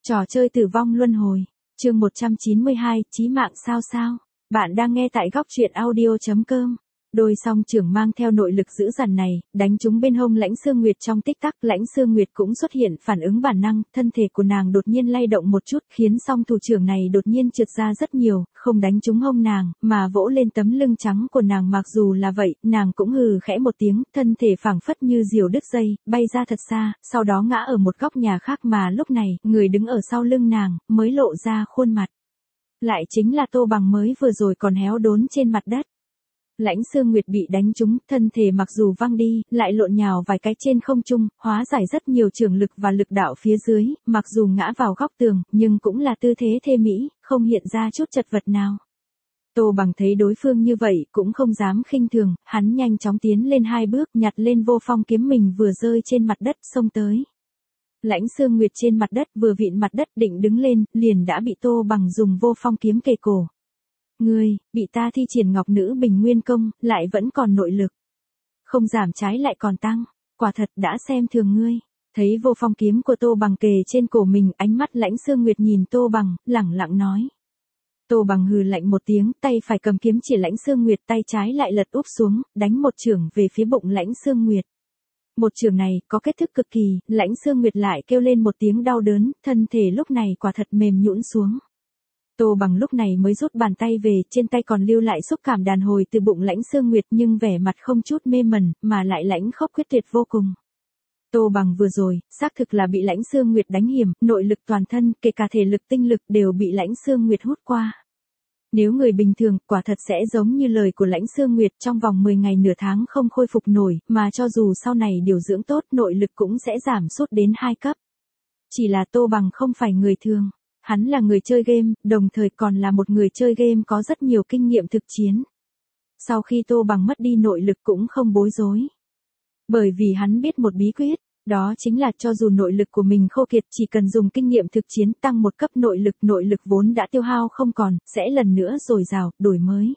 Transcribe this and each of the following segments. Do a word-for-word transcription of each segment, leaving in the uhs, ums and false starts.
Trò chơi tử vong luân hồi, chương một trăm chín mươi hai, chí mạng sao sao. Bạn đang nghe tại góc truyện audio chấm com. Đôi song trưởng mang theo nội lực dữ dằn này, đánh trúng bên hông Lãnh Sương Nguyệt trong tích tắc. Lãnh Sương Nguyệt cũng xuất hiện phản ứng bản năng, thân thể của nàng đột nhiên lay động một chút, khiến song thủ trưởng này đột nhiên trượt ra rất nhiều, không đánh trúng hông nàng, mà vỗ lên tấm lưng trắng của nàng. Mặc dù là vậy, nàng cũng hừ khẽ một tiếng, thân thể phảng phất như diều đứt dây, bay ra thật xa, sau đó ngã ở một góc nhà khác. Mà lúc này, người đứng ở sau lưng nàng, mới lộ ra khuôn mặt. Lại chính là Tô Bằng mới vừa rồi còn héo đốn trên mặt đất. Lãnh Sương Nguyệt bị đánh trúng, thân thể mặc dù văng đi, lại lộn nhào vài cái trên không trung, hóa giải rất nhiều chưởng lực và lực đạo phía dưới, mặc dù ngã vào góc tường, nhưng cũng là tư thế thê mỹ, không hiện ra chút chật vật nào. Tô Bằng thấy đối phương như vậy, cũng không dám khinh thường, hắn nhanh chóng tiến lên hai bước, nhặt lên vô phong kiếm mình vừa rơi trên mặt đất, xông tới. Lãnh Sương Nguyệt trên mặt đất vừa vịn mặt đất định đứng lên, liền đã bị Tô Bằng dùng vô phong kiếm kề cổ. Ngươi, bị ta thi triển Ngọc Nữ Bình Nguyên Công, lại vẫn còn nội lực. Không giảm trái lại còn tăng, quả thật đã xem thường ngươi. Thấy vô phong kiếm của Tô Bằng kề trên cổ mình, ánh mắt Lãnh Sương Nguyệt nhìn Tô Bằng, lẳng lặng nói. Tô Bằng hừ lạnh một tiếng, tay phải cầm kiếm chỉ Lãnh Sương Nguyệt, tay trái lại lật úp xuống, đánh một chưởng về phía bụng Lãnh Sương Nguyệt. Một chưởng này, có kết thức cực kỳ, Lãnh Sương Nguyệt lại kêu lên một tiếng đau đớn, thân thể lúc này quả thật mềm nhũn xuống. Tô Bằng lúc này mới rút bàn tay về, trên tay còn lưu lại xúc cảm đàn hồi từ bụng Lãnh Sương Nguyệt, nhưng vẻ mặt không chút mê mẩn, mà lại lãnh khốc quyết tuyệt vô cùng. Tô Bằng vừa rồi, xác thực là bị Lãnh Sương Nguyệt đánh hiểm, nội lực toàn thân, kể cả thể lực tinh lực đều bị Lãnh Sương Nguyệt hút qua. Nếu người bình thường, quả thật sẽ giống như lời của Lãnh Sương Nguyệt, trong vòng mười ngày nửa tháng không khôi phục nổi, mà cho dù sau này điều dưỡng tốt, nội lực cũng sẽ giảm sút đến hai cấp. Chỉ là Tô Bằng không phải người thường. Hắn là người chơi game, đồng thời còn là một người chơi game có rất nhiều kinh nghiệm thực chiến. Sau khi Tô Bằng mất đi nội lực cũng không bối rối. Bởi vì hắn biết một bí quyết, đó chính là cho dù nội lực của mình khô kiệt, chỉ cần dùng kinh nghiệm thực chiến tăng một cấp nội lực, nội lực vốn đã tiêu hao không còn, sẽ lần nữa dồi dào, đổi mới.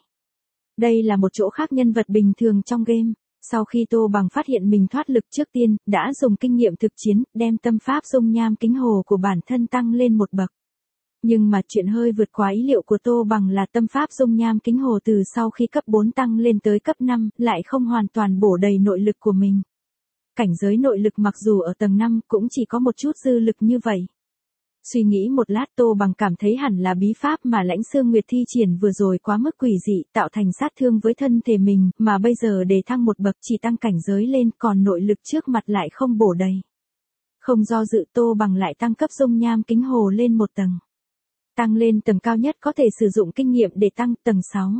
Đây là một chỗ khác nhân vật bình thường trong game. Sau khi Tô Bằng phát hiện mình thoát lực trước tiên, đã dùng kinh nghiệm thực chiến, đem tâm pháp dung nham kính hồ của bản thân tăng lên một bậc. Nhưng mà chuyện hơi vượt quá ý liệu của Tô Bằng là tâm pháp dung nham kính hồ từ sau khi cấp bốn tăng lên tới cấp năm, lại không hoàn toàn bổ đầy nội lực của mình. Cảnh giới nội lực mặc dù ở tầng năm cũng chỉ có một chút dư lực như vậy. Suy nghĩ một lát, Tô Bằng cảm thấy hẳn là bí pháp mà Lãnh Sương Nguyệt thi triển vừa rồi quá mức quỷ dị, tạo thành sát thương với thân thể mình, mà bây giờ để thăng một bậc chỉ tăng cảnh giới lên, còn nội lực trước mặt lại không bổ đầy. Không do dự, Tô Bằng lại tăng cấp dung nham kính hồ lên một tầng. Tăng lên tầng cao nhất có thể sử dụng kinh nghiệm để tăng tầng sáu.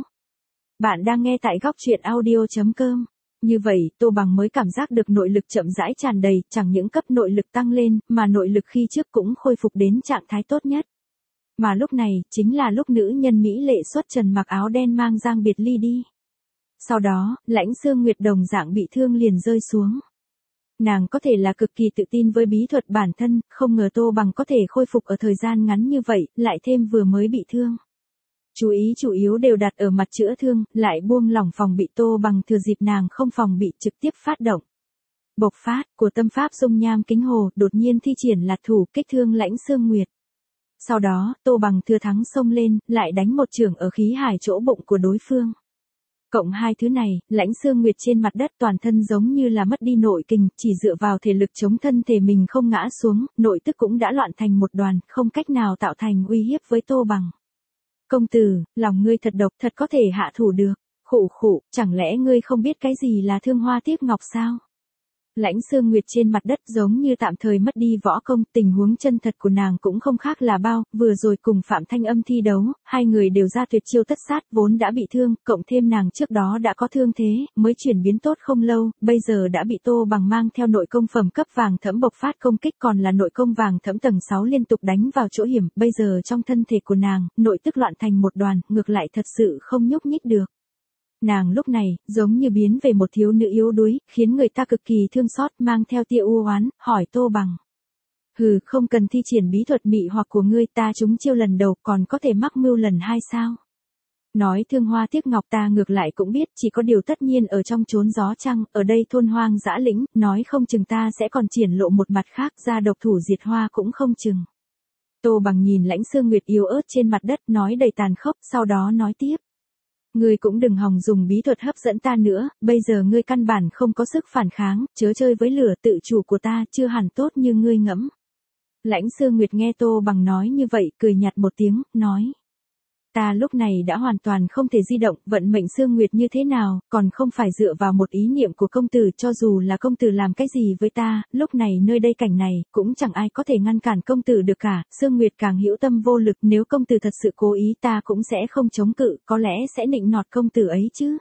Bạn đang nghe tại góc truyện audio chấm com. Như vậy, Tô Bằng mới cảm giác được nội lực chậm rãi tràn đầy, chẳng những cấp nội lực tăng lên, mà nội lực khi trước cũng khôi phục đến trạng thái tốt nhất. Mà lúc này, chính là lúc nữ nhân mỹ lệ xuất trần mặc áo đen mang Giang Biệt Ly đi. Sau đó, Lãnh Sương Nguyệt đồng dạng bị thương liền rơi xuống. Nàng có thể là cực kỳ tự tin với bí thuật bản thân, không ngờ Tô Bằng có thể khôi phục ở thời gian ngắn như vậy, lại thêm vừa mới bị thương. Chú ý chủ yếu đều đặt ở mặt chữa thương, lại buông lỏng phòng bị. Tô Bằng thừa dịp nàng không phòng bị trực tiếp phát động. Bộc phát của tâm pháp dung nham kính hồ, đột nhiên thi triển lạc thủ kích thương Lãnh Sương Nguyệt. Sau đó, Tô Bằng thừa thắng xông lên, lại đánh một chưởng ở khí hải chỗ bụng của đối phương. Cộng hai thứ này, Lãnh Sương Nguyệt trên mặt đất toàn thân giống như là mất đi nội kình, chỉ dựa vào thể lực chống thân thể mình không ngã xuống, nội tức cũng đã loạn thành một đoàn, không cách nào tạo thành uy hiếp với Tô Bằng. Công tử, lòng ngươi thật độc, thật có thể hạ thủ được. Khụ khụ, chẳng lẽ ngươi không biết cái gì là thương hoa tiếc ngọc sao? Lãnh Sương Nguyệt trên mặt đất giống như tạm thời mất đi võ công, tình huống chân thật của nàng cũng không khác là bao, vừa rồi cùng Phạm Thanh Âm thi đấu, hai người đều ra tuyệt chiêu tất sát, vốn đã bị thương, cộng thêm nàng trước đó đã có thương thế, mới chuyển biến tốt không lâu, bây giờ đã bị Tô Bằng mang theo nội công phẩm cấp vàng thẫm bộc phát công kích, còn là nội công vàng thẫm tầng sáu liên tục đánh vào chỗ hiểm, bây giờ trong thân thể của nàng, nội tức loạn thành một đoàn, ngược lại thật sự không nhúc nhích được. Nàng lúc này, giống như biến về một thiếu nữ yếu đuối, khiến người ta cực kỳ thương xót, mang theo tia u oán, hỏi Tô Bằng. Hừ, không cần thi triển bí thuật mị hoặc của ngươi, ta trúng chiêu lần đầu, còn có thể mắc mưu lần hai sao? Nói thương hoa tiếc ngọc ta ngược lại cũng biết, chỉ có điều tất nhiên ở trong chốn gió trăng, ở đây thôn hoang dã lĩnh, nói không chừng ta sẽ còn triển lộ một mặt khác, ra độc thủ diệt hoa cũng không chừng. Tô Bằng nhìn Lãnh Sương Nguyệt yếu ớt trên mặt đất nói đầy tàn khốc, sau đó nói tiếp. Ngươi cũng đừng hòng dùng bí thuật hấp dẫn ta nữa, bây giờ ngươi căn bản không có sức phản kháng, chớ chơi với lửa, tự chủ của ta chưa hẳn tốt như ngươi ngẫm. Lãnh Sương Nguyệt nghe Tô Bằng nói như vậy, cười nhạt một tiếng, nói. Ta lúc này đã hoàn toàn không thể di động, vận mệnh Sương Nguyệt như thế nào, còn không phải dựa vào một ý niệm của công tử, cho dù là công tử làm cái gì với ta, lúc này nơi đây cảnh này, cũng chẳng ai có thể ngăn cản công tử được cả, Sương Nguyệt càng hữu tâm vô lực, nếu công tử thật sự cố ý ta cũng sẽ không chống cự, có lẽ sẽ nịnh nọt công tử ấy chứ.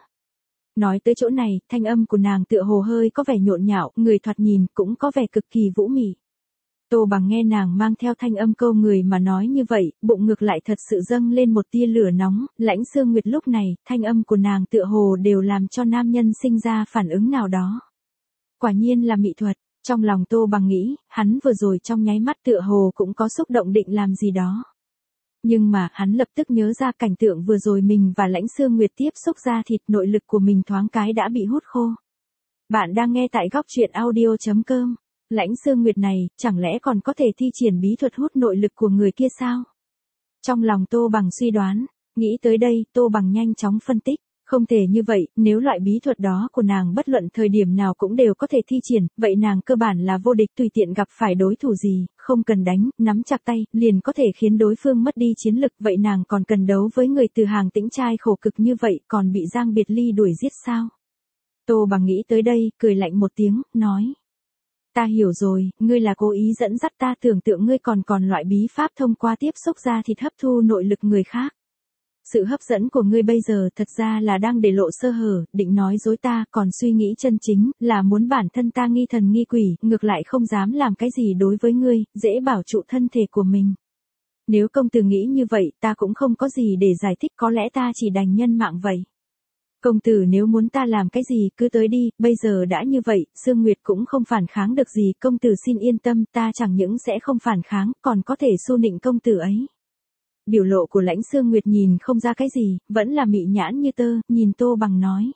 Nói tới chỗ này, thanh âm của nàng tựa hồ hơi có vẻ nhộn nhạo, người thoạt nhìn cũng có vẻ cực kỳ vũ mị. Tô Bằng nghe nàng mang theo thanh âm câu người mà nói như vậy, bụng ngược lại thật sự dâng lên một tia lửa nóng, Lãnh Sương Nguyệt lúc này, thanh âm của nàng tựa hồ đều làm cho nam nhân sinh ra phản ứng nào đó. Quả nhiên là mỹ thuật, trong lòng Tô Bằng nghĩ, hắn vừa rồi trong nháy mắt tựa hồ cũng có xúc động định làm gì đó. Nhưng mà, hắn lập tức nhớ ra cảnh tượng vừa rồi mình và Lãnh Sương Nguyệt tiếp xúc ra thịt, nội lực của mình thoáng cái đã bị hút khô. Bạn đang nghe tại góc truyện audio chấm com. Lãnh Sương Nguyệt này, chẳng lẽ còn có thể thi triển bí thuật hút nội lực của người kia sao? Trong lòng Tô Bằng suy đoán, nghĩ tới đây, Tô Bằng nhanh chóng phân tích, không thể như vậy, nếu loại bí thuật đó của nàng bất luận thời điểm nào cũng đều có thể thi triển, vậy nàng cơ bản là vô địch, tùy tiện gặp phải đối thủ gì, không cần đánh, nắm chặt tay, liền có thể khiến đối phương mất đi chiến lực, vậy nàng còn cần đấu với người từ hàng tĩnh trai khổ cực như vậy, còn bị Giang Biệt Ly đuổi giết sao? Tô Bằng nghĩ tới đây, cười lạnh một tiếng, nói. Ta hiểu rồi, ngươi là cố ý dẫn dắt ta, tưởng tượng ngươi còn còn loại bí pháp thông qua tiếp xúc ra thịt hấp thu nội lực người khác. Sự hấp dẫn của ngươi bây giờ thật ra là đang để lộ sơ hở, định nói dối ta, còn suy nghĩ chân chính, là muốn bản thân ta nghi thần nghi quỷ, ngược lại không dám làm cái gì đối với ngươi, dễ bảo trụ thân thể của mình. Nếu công tử nghĩ như vậy, ta cũng không có gì để giải thích, có lẽ ta chỉ đành nhân mạng vậy. Công tử nếu muốn ta làm cái gì cứ tới đi, bây giờ đã như vậy, Sương Nguyệt cũng không phản kháng được gì, công tử xin yên tâm, ta chẳng những sẽ không phản kháng, còn có thể xu nịnh công tử ấy. Biểu lộ của Lãnh Sương Nguyệt nhìn không ra cái gì, vẫn là mị nhãn như tơ, nhìn Tô Bằng nói.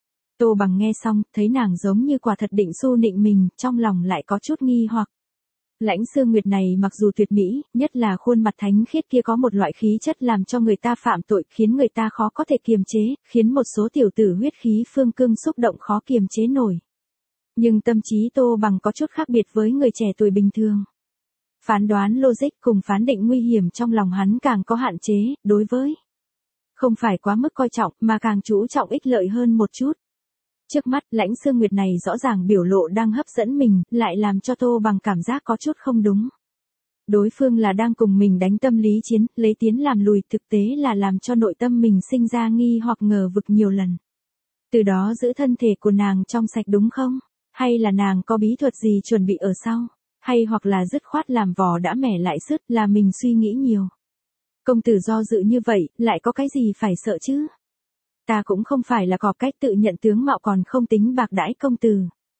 Tô Bằng nghe xong, thấy nàng giống như quả thật định xu nịnh mình, trong lòng lại có chút nghi hoặc. Lãnh Sương Nguyệt này mặc dù tuyệt mỹ, nhất là khuôn mặt thánh khiết kia có một loại khí chất làm cho người ta phạm tội, khiến người ta khó có thể kiềm chế, khiến một số tiểu tử huyết khí phương cương xúc động khó kiềm chế nổi. Nhưng tâm trí Tô Bằng có chút khác biệt với người trẻ tuổi bình thường. Phán đoán logic cùng phán định nguy hiểm trong lòng hắn càng có hạn chế, đối với không phải quá mức coi trọng mà càng chú trọng ích lợi hơn một chút. Trước mắt, Lãnh Sương Nguyệt này rõ ràng biểu lộ đang hấp dẫn mình, lại làm cho Tô Bằng cảm giác có chút không đúng. Đối phương là đang cùng mình đánh tâm lý chiến, lấy tiến làm lùi, thực tế là làm cho nội tâm mình sinh ra nghi hoặc ngờ vực nhiều lần. Từ đó giữ thân thể của nàng trong sạch đúng không? Hay là nàng có bí thuật gì chuẩn bị ở sau? Hay hoặc là dứt khoát làm vỏ đã mẻ lại sứt, là mình suy nghĩ nhiều. Công tử do dự như vậy, lại có cái gì phải sợ chứ? Ta cũng không phải là cọp cách tự nhận tướng mạo còn không tính bạc đãi công tử.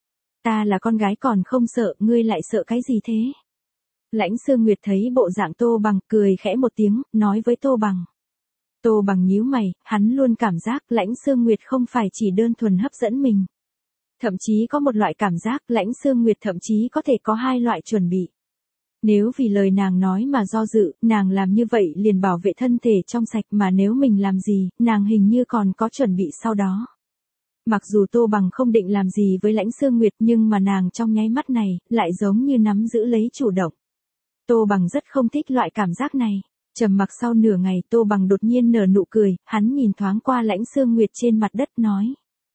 Ta là con gái còn không sợ, ngươi lại sợ cái gì thế? Lãnh Sương Nguyệt thấy bộ dạng Tô Bằng, cười khẽ một tiếng, nói với Tô Bằng. Tô Bằng nhíu mày, hắn luôn cảm giác Lãnh Sương Nguyệt không phải chỉ đơn thuần hấp dẫn mình. Thậm chí có một loại cảm giác Lãnh Sương Nguyệt thậm chí có thể có hai loại chuẩn bị. Nếu vì lời nàng nói mà do dự, nàng làm như vậy liền bảo vệ thân thể trong sạch, mà nếu mình làm gì, nàng hình như còn có chuẩn bị sau đó. Mặc dù Tô Bằng không định làm gì với Lãnh Sương Nguyệt, nhưng mà nàng trong nháy mắt này, lại giống như nắm giữ lấy chủ động. Tô Bằng rất không thích loại cảm giác này. Trầm mặc sau nửa ngày, Tô Bằng đột nhiên nở nụ cười, hắn nhìn thoáng qua Lãnh Sương Nguyệt trên mặt đất nói.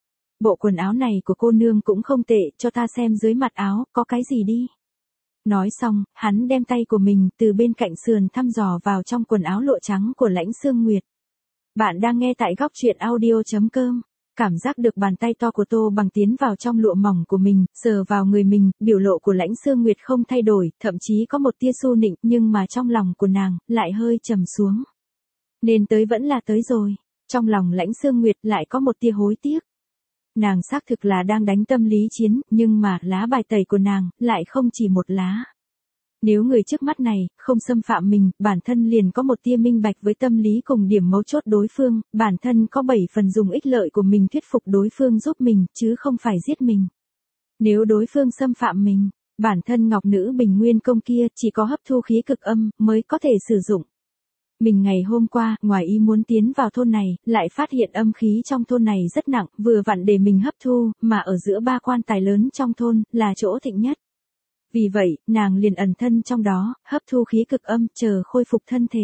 Bộ quần áo này của cô nương cũng không tệ, cho ta xem dưới mặt áo, có cái gì đi. Nói xong, hắn đem tay của mình từ bên cạnh sườn thăm dò vào trong quần áo lụa trắng của Lãnh Sương Nguyệt. Bạn đang nghe tại góc truyện audio chấm com. Cảm giác được bàn tay to của Tô Bằng tiến vào trong lụa mỏng của mình, sờ vào người mình, biểu lộ của Lãnh Sương Nguyệt không thay đổi, thậm chí có một tia xu nịnh, nhưng mà trong lòng của nàng, lại hơi trầm xuống. Nên tới vẫn là tới rồi. Trong lòng Lãnh Sương Nguyệt lại có một tia hối tiếc. Nàng xác thực là đang đánh tâm lý chiến, nhưng mà lá bài tẩy của nàng lại không chỉ một lá. Nếu người trước mắt này không xâm phạm mình, bản thân liền có một tia minh bạch với tâm lý cùng điểm mấu chốt đối phương, bản thân có bảy phần dùng ích lợi của mình thuyết phục đối phương giúp mình, chứ không phải giết mình. Nếu đối phương xâm phạm mình, Bản thân ngọc nữ bình nguyên công kia chỉ có hấp thu khí cực âm mới có thể sử dụng. Mình ngày hôm qua, ngoài ý muốn tiến vào thôn này, lại phát hiện âm khí trong thôn này rất nặng, vừa vặn để mình hấp thu, mà ở giữa ba quan tài lớn trong thôn, là chỗ thịnh nhất. Vì vậy, nàng liền ẩn thân trong đó, hấp thu khí cực âm, chờ khôi phục thân thể.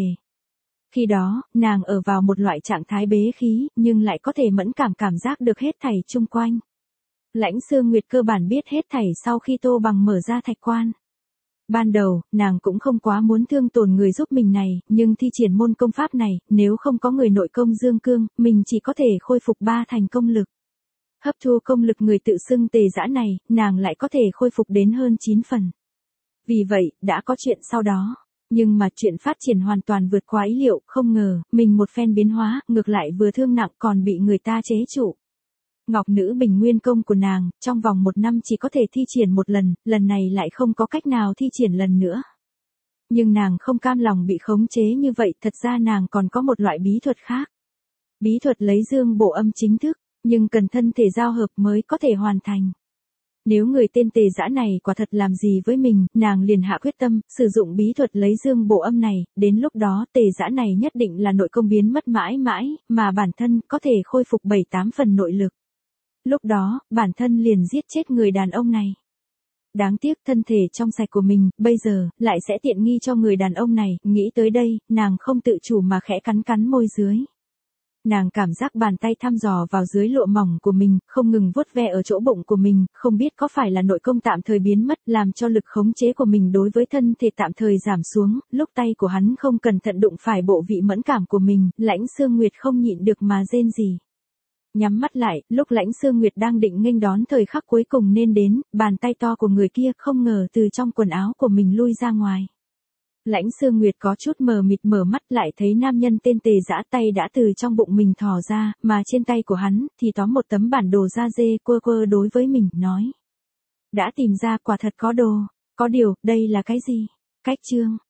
Khi đó, nàng ở vào một loại trạng thái bế khí, nhưng lại có thể mẫn cảm cảm giác được hết thảy chung quanh. Lãnh Sương Nguyệt cơ bản biết hết thảy sau khi Tô Bằng mở ra thạch quan. Ban đầu, nàng cũng không quá muốn thương tổn người giúp mình này, nhưng thi triển môn công pháp này, nếu không có người nội công dương cương, mình chỉ có thể khôi phục ba thành công lực. Hấp thu công lực người tự xưng Tề Dã này, nàng lại có thể khôi phục đến hơn chín phần. Vì vậy, đã có chuyện sau đó. Nhưng mà chuyện phát triển hoàn toàn vượt quá ý liệu, không ngờ, mình một phen biến hóa, ngược lại vừa thương nặng còn bị người ta chế trụ. Ngọc nữ bình nguyên công của nàng, trong vòng một năm chỉ có thể thi triển một lần, lần này lại không có cách nào thi triển lần nữa. Nhưng nàng không cam lòng bị khống chế như vậy, thật ra nàng còn có một loại bí thuật khác. Bí thuật lấy dương bổ âm chính thức, nhưng cần thân thể giao hợp mới có thể hoàn thành. Nếu người tên Tề Dã này quả thật làm gì với mình, nàng liền hạ quyết tâm, sử dụng bí thuật lấy dương bổ âm này, đến lúc đó Tề Dã này nhất định là nội công biến mất mãi mãi, mà bản thân có thể khôi phục bảy tám phần nội lực. Lúc đó, bản thân liền giết chết người đàn ông này. Đáng tiếc thân thể trong sạch của mình, bây giờ, lại sẽ tiện nghi cho người đàn ông này, nghĩ tới đây, nàng không tự chủ mà khẽ cắn cắn môi dưới. Nàng cảm giác bàn tay thăm dò vào dưới lụa mỏng của mình, không ngừng vuốt ve ở chỗ bụng của mình, không biết có phải là nội công tạm thời biến mất, làm cho lực khống chế của mình đối với thân thể tạm thời giảm xuống, lúc tay của hắn không cẩn thận đụng phải bộ vị mẫn cảm của mình, Lãnh Sương Nguyệt không nhịn được mà rên rỉ. Nhắm mắt lại, lúc Lãnh Sương Nguyệt đang định nghênh đón thời khắc cuối cùng nên đến, bàn tay to của người kia không ngờ từ trong quần áo của mình lui ra ngoài. Lãnh Sương Nguyệt có chút mờ mịt mở mắt lại thấy nam nhân tên Tề Dã tay đã từ trong bụng mình thò ra, mà trên tay của hắn thì tóm một tấm bản đồ da dê quơ quơ đối với mình, nói. Đã tìm ra quả thật có đồ, có điều, đây là cái gì? Cách chương.